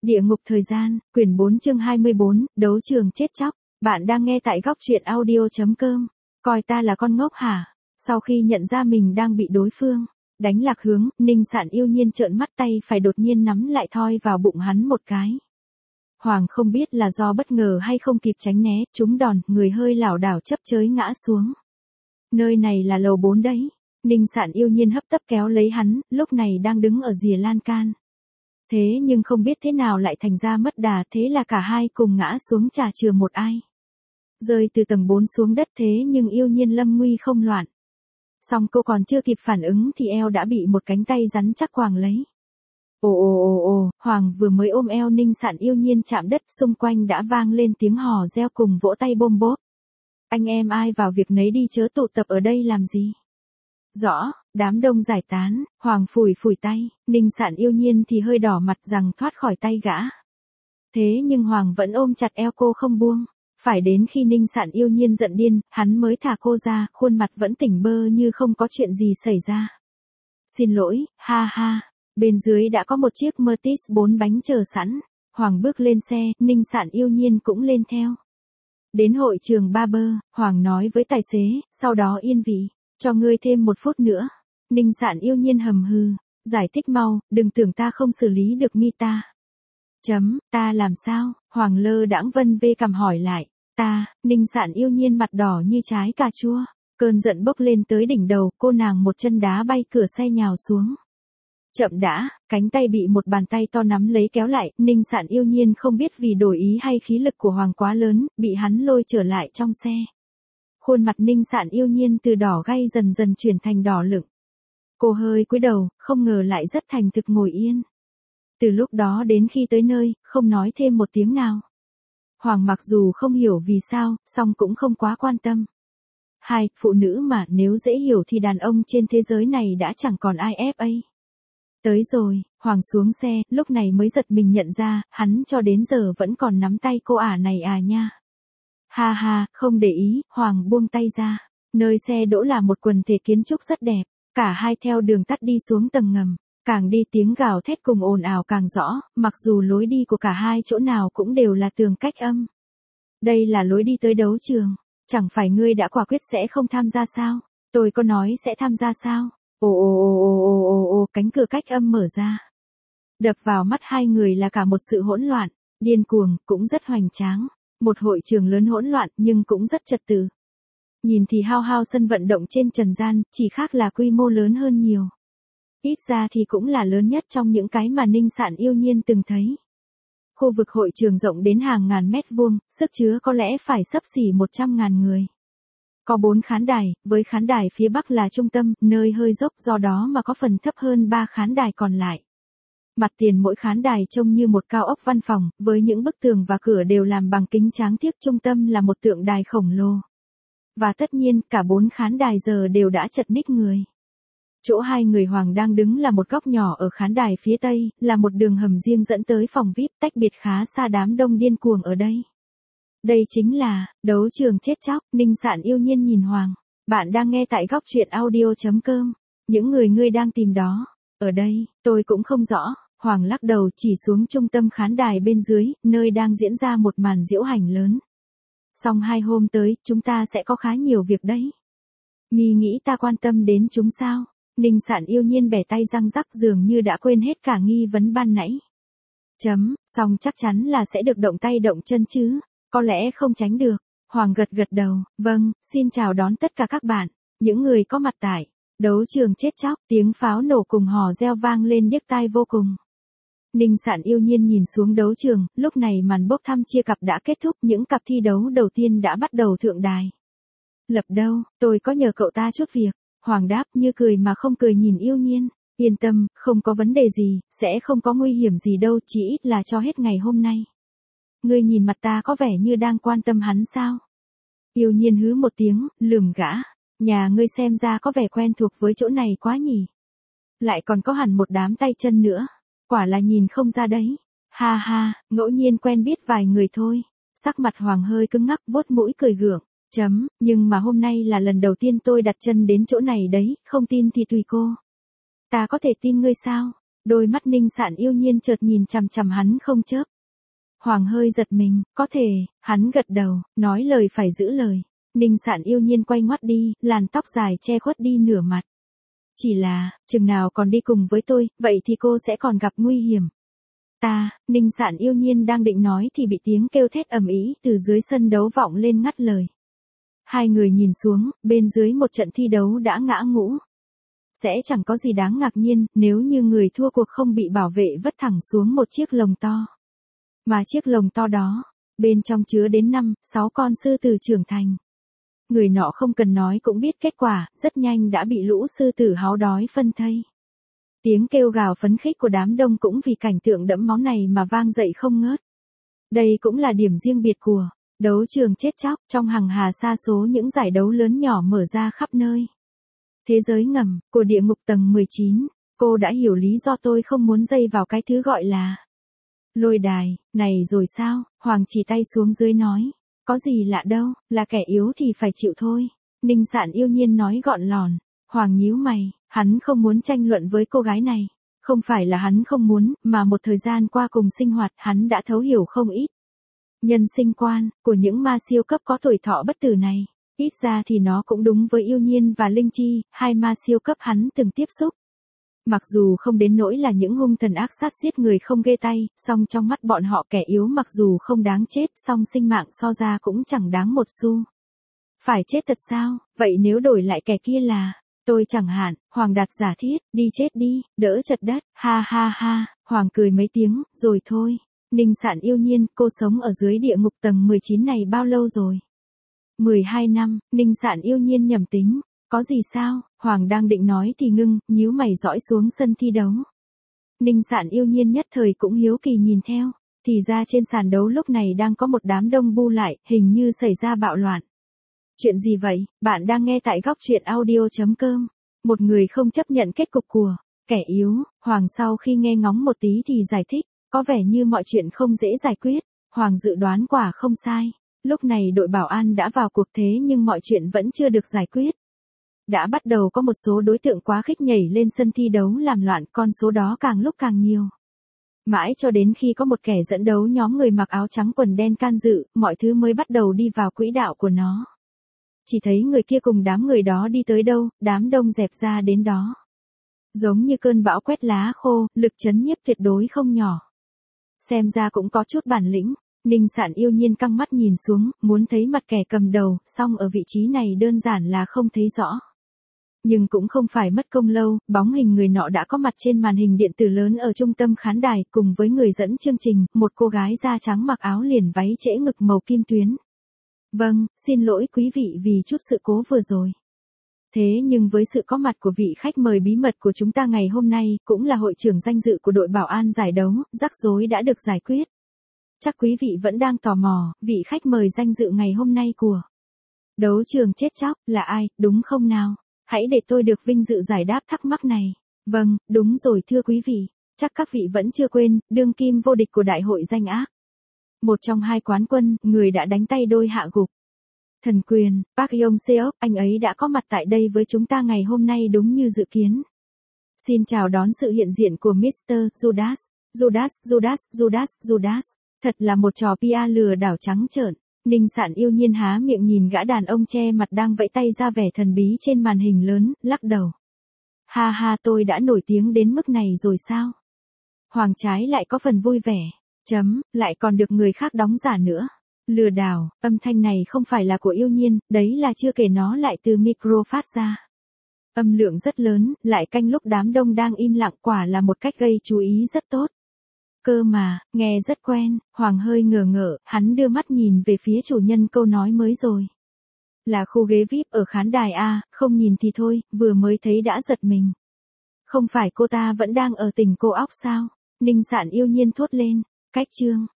Địa ngục thời gian, quyển 4 chương 24, đấu trường chết chóc. Bạn đang nghe tại góc truyện audio.com. Coi ta là con ngốc hả? Sau khi nhận ra mình đang bị đối phương đánh lạc hướng, Ninh Sạn yêu nhiên trợn mắt, tay phải đột nhiên nắm lại thoi vào bụng hắn một cái. Hoàng không biết là do bất ngờ hay không kịp tránh né, trúng đòn, người hơi lảo đảo chấp chới ngã xuống. Nơi này là lầu 4 đấy. Ninh Sạn yêu nhiên hấp tấp kéo lấy hắn, lúc này đang đứng ở rìa lan can. Thế nhưng không biết thế nào lại thành ra mất đà, thế là cả hai cùng ngã xuống chả chừa một ai. Rơi từ tầng 4 xuống đất, thế nhưng yêu nhiên lâm nguy không loạn. Xong cô còn chưa kịp phản ứng thì eo đã bị một cánh tay rắn chắc quàng lấy. Ồ, Hoàng vừa mới ôm eo Ninh Sạn yêu nhiên chạm đất, xung quanh đã vang lên tiếng hò reo cùng vỗ tay bôm bốp. Anh em ai vào việc nấy đi, chớ tụ tập ở đây làm gì. Rõ, đám đông giải tán, Hoàng phủi tay, Ninh Sạn yêu nhiên thì hơi đỏ mặt rằng thoát khỏi tay gã. Thế nhưng Hoàng vẫn ôm chặt eo cô không buông. Phải đến khi Ninh Sạn yêu nhiên giận điên, hắn mới thả cô ra, khuôn mặt vẫn tỉnh bơ như không có chuyện gì xảy ra. Xin lỗi, ha ha. Bên dưới đã có một chiếc Mercedes 4 bánh chờ sẵn. Hoàng bước lên xe, Ninh Sạn yêu nhiên cũng lên theo. Đến hội trường Barber, Hoàng nói với tài xế, sau đó yên vị. Cho ngươi thêm 1 phút nữa. Ninh Sạn yêu nhiên hầm hừ. Giải thích mau, đừng tưởng ta không xử lý được ta. Ta làm sao? Hoàng lơ đãng vân vê cằm hỏi lại. Ninh Sạn yêu nhiên mặt đỏ như trái cà chua. Cơn giận bốc lên tới đỉnh đầu, cô nàng một chân đá bay cửa xe nhào xuống. Chậm đã, cánh tay bị một bàn tay to nắm lấy kéo lại, Ninh Sạn yêu nhiên không biết vì đổi ý hay khí lực của Hoàng quá lớn, bị hắn lôi trở lại trong xe. Khuôn mặt Ninh Sạn yêu nhiên từ đỏ gay dần dần chuyển thành đỏ lựng. Cô hơi cúi đầu, không ngờ lại rất thành thực ngồi yên. Từ lúc đó đến khi tới nơi, không nói thêm một tiếng nào. Hoàng mặc dù không hiểu vì sao, song cũng không quá quan tâm. Phụ nữ mà, nếu dễ hiểu thì đàn ông trên thế giới này đã chẳng còn ai fa. Tới rồi, Hoàng xuống xe, lúc này mới giật mình nhận ra, hắn cho đến giờ vẫn còn nắm tay cô này nha. Ha, không để ý, Hoàng buông tay ra. Nơi xe đỗ là một quần thể kiến trúc rất đẹp, cả hai theo đường tắt đi xuống tầng ngầm. Càng đi tiếng gào thét cùng ồn ào càng rõ, mặc dù lối đi của cả hai chỗ nào cũng đều là tường cách âm. Đây là lối đi tới đấu trường, chẳng phải ngươi đã quả quyết sẽ không tham gia sao? Tôi có nói sẽ tham gia sao? Ồ, cánh cửa cách âm mở ra. Đập vào mắt hai người là cả một sự hỗn loạn, điên cuồng, cũng rất hoành tráng. Một hội trường lớn hỗn loạn nhưng cũng rất trật tự. Nhìn thì hao sân vận động trên trần gian, chỉ khác là quy mô lớn hơn nhiều. Ít ra thì cũng là lớn nhất trong những cái mà Ninh Sạn yêu nhiên từng thấy. Khu vực hội trường rộng đến hàng ngàn mét vuông, sức chứa có lẽ phải xấp xỉ 100.000 người. Có 4 khán đài, với khán đài phía Bắc là trung tâm, nơi hơi dốc, do đó mà có phần thấp hơn 3 khán đài còn lại. Mặt tiền mỗi khán đài trông như một cao ốc văn phòng, với những bức tường và cửa đều làm bằng kính tráng tiếc, trung tâm là một tượng đài khổng lồ. Và tất nhiên, cả 4 khán đài giờ đều đã chật ních người. Chỗ hai người Hoàng đang đứng là một góc nhỏ ở khán đài phía Tây, là một đường hầm riêng dẫn tới phòng VIP, tách biệt khá xa đám đông điên cuồng ở đây. Đây chính là đấu trường chết chóc. Ninh Sạn yêu nhiên nhìn Hoàng. Bạn đang nghe tại góc truyện audio.com. Những người ngươi đang tìm đó. Ở đây, tôi cũng không rõ. Hoàng lắc đầu chỉ xuống trung tâm khán đài bên dưới, nơi đang diễn ra một màn diễu hành lớn. Xong 2 hôm tới, chúng ta sẽ có khá nhiều việc đấy. Mi nghĩ ta quan tâm đến chúng sao? Ninh Sạn yêu nhiên bẻ tay răng rắc, dường như đã quên hết cả nghi vấn ban nãy. Xong chắc chắn là sẽ được động tay động chân chứ. Có lẽ không tránh được. Hoàng gật đầu, vâng, xin chào đón tất cả các bạn, những người có mặt tại đấu trường chết chóc. Tiếng pháo nổ cùng hò reo vang lên điếc tai vô cùng. Ninh Sạn yêu nhiên nhìn xuống đấu trường, lúc này màn bốc thăm chia cặp đã kết thúc, những cặp thi đấu đầu tiên đã bắt đầu thượng đài. Lập đâu, tôi có nhờ cậu ta chút việc. Hoàng đáp như cười mà không cười nhìn yêu nhiên. Yên tâm, không có vấn đề gì, sẽ không có nguy hiểm gì đâu, chỉ ít là cho hết ngày hôm nay. Ngươi nhìn mặt ta có vẻ như đang quan tâm hắn sao? Yêu nhiên hứ một tiếng, lườm gã. Nhà ngươi xem ra có vẻ quen thuộc với chỗ này quá nhỉ. Lại còn có hẳn một đám tay chân nữa. Quả là nhìn không ra đấy. Ha, ngẫu nhiên quen biết vài người thôi. Sắc mặt Hoàng hơi cứng ngắc, vuốt mũi cười gượng. Nhưng mà hôm nay là lần đầu tiên tôi đặt chân đến chỗ này đấy, không tin thì tùy cô. Ta có thể tin ngươi sao? Đôi mắt Ninh Sạn Yêu Nhiên chợt nhìn chằm chằm hắn không chớp. Hoàng hơi giật mình, có thể, hắn gật đầu, nói lời phải giữ lời. Ninh Sạn Yêu Nhiên quay ngoắt đi, làn tóc dài che khuất đi nửa mặt. Chỉ là, chừng nào còn đi cùng với tôi, vậy thì cô sẽ còn gặp nguy hiểm. Ninh Sạn Yêu Nhiên đang định nói thì bị tiếng kêu thét ầm ĩ từ dưới sân đấu vọng lên ngắt lời. Hai người nhìn xuống, bên dưới một trận thi đấu đã ngã ngũ. Sẽ chẳng có gì đáng ngạc nhiên nếu như người thua cuộc không bị bảo vệ vất thẳng xuống một chiếc lồng to. Mà chiếc lồng to đó, bên trong chứa đến 5-6 con sư tử trưởng thành. Người nọ không cần nói cũng biết kết quả, rất nhanh đã bị lũ sư tử háo đói phân thây. Tiếng kêu gào phấn khích của đám đông cũng vì cảnh tượng đẫm máu này mà vang dậy không ngớt. Đây cũng là điểm riêng biệt của đấu trường chết chóc trong hàng hà sa số những giải đấu lớn nhỏ mở ra khắp nơi. Thế giới ngầm của địa ngục tầng 19, cô đã hiểu lý do tôi không muốn dây vào cái thứ gọi là lôi đài, này rồi sao? Hoàng chỉ tay xuống dưới nói, có gì lạ đâu, là kẻ yếu thì phải chịu thôi. Ninh Sạn Yêu Nhiên nói gọn lòn. Hoàng nhíu mày, hắn không muốn tranh luận với cô gái này. Không phải là hắn không muốn, mà một thời gian qua cùng sinh hoạt hắn đã thấu hiểu không ít. Nhân sinh quan của những ma siêu cấp có tuổi thọ bất tử này. Ít ra thì nó cũng đúng với Yêu Nhiên và Linh Chi, hai ma siêu cấp hắn từng tiếp xúc. Mặc dù không đến nỗi là những hung thần ác sát giết người không ghê tay, song trong mắt bọn họ kẻ yếu mặc dù không đáng chết, song sinh mạng so ra cũng chẳng đáng một xu. Phải chết thật sao? Vậy nếu đổi lại kẻ kia là tôi chẳng hạn, Hoàng đặt giả thiết, đi chết đi, đỡ chật đất, ha ha ha, Hoàng cười mấy tiếng, rồi thôi. Ninh Sạn Yêu Nhiên, cô sống ở dưới địa ngục tầng 19 này bao lâu rồi? 12 năm, Ninh Sạn Yêu Nhiên nhẩm tính. Có gì sao? Hoàng đang định nói thì ngưng, nhíu mày dõi xuống sân thi đấu. Ninh Sạn Yêu Nhiên nhất thời cũng hiếu kỳ nhìn theo. Thì ra trên sàn đấu lúc này đang có một đám đông bu lại, hình như xảy ra bạo loạn. Chuyện gì vậy? Bạn đang nghe tại góc truyện audio.com. Một người không chấp nhận kết cục của kẻ yếu. Hoàng sau khi nghe ngóng một tí thì giải thích. Có vẻ như mọi chuyện không dễ giải quyết. Hoàng dự đoán quả không sai. Lúc này đội bảo an đã vào cuộc thế nhưng mọi chuyện vẫn chưa được giải quyết. Đã bắt đầu có một số đối tượng quá khích nhảy lên sân thi đấu làm loạn, con số đó càng lúc càng nhiều. Mãi cho đến khi có một kẻ dẫn đấu nhóm người mặc áo trắng quần đen can dự, mọi thứ mới bắt đầu đi vào quỹ đạo của nó. Chỉ thấy người kia cùng đám người đó đi tới đâu, đám đông dẹp ra đến đó. Giống như cơn bão quét lá khô, lực chấn nhiếp tuyệt đối không nhỏ. Xem ra cũng có chút bản lĩnh. Ninh Sạn Yêu Nhiên căng mắt nhìn xuống, muốn thấy mặt kẻ cầm đầu, song ở vị trí này đơn giản là không thấy rõ. Nhưng cũng không phải mất công lâu, bóng hình người nọ đã có mặt trên màn hình điện tử lớn ở trung tâm khán đài, cùng với người dẫn chương trình, một cô gái da trắng mặc áo liền váy trễ ngực màu kim tuyến. Vâng, xin lỗi quý vị vì chút sự cố vừa rồi. Thế nhưng với sự có mặt của vị khách mời bí mật của chúng ta ngày hôm nay, cũng là hội trưởng danh dự của đội bảo an giải đấu, rắc rối đã được giải quyết. Chắc quý vị vẫn đang tò mò, vị khách mời danh dự ngày hôm nay của đấu trường chết chóc là ai, đúng không nào? Hãy để tôi được vinh dự giải đáp thắc mắc này. Vâng, đúng rồi thưa quý vị. Chắc các vị vẫn chưa quên, đương kim vô địch của đại hội danh ác. Một trong hai quán quân, người đã đánh tay đôi hạ gục thần quyền, Park Yong Seok, anh ấy đã có mặt tại đây với chúng ta ngày hôm nay đúng như dự kiến. Xin chào đón sự hiện diện của Mr. Judas. Judas. Thật là một trò PR lừa đảo trắng trợn. Ninh Sạn Yêu Nhiên há miệng nhìn gã đàn ông che mặt đang vẫy tay ra vẻ thần bí trên màn hình lớn, lắc đầu. Ha ha, tôi đã nổi tiếng đến mức này rồi sao? Hoàng trái lại có phần vui vẻ. Lại còn được người khác đóng giả nữa. Lừa đảo, âm thanh này không phải là của Yêu Nhiên, đấy là chưa kể nó lại từ micro phát ra. Âm lượng rất lớn, lại canh lúc đám đông đang im lặng, quả là một cách gây chú ý rất tốt. Cơ mà, nghe rất quen, Hoàng hơi ngờ ngợ, hắn đưa mắt nhìn về phía chủ nhân câu nói mới rồi. Là khu ghế VIP ở khán đài A, không nhìn thì thôi, vừa mới thấy đã giật mình. Không phải cô ta vẫn đang ở tỉnh Cô Óc sao? Ninh Sạn Yêu Nhiên thốt lên, cách chương.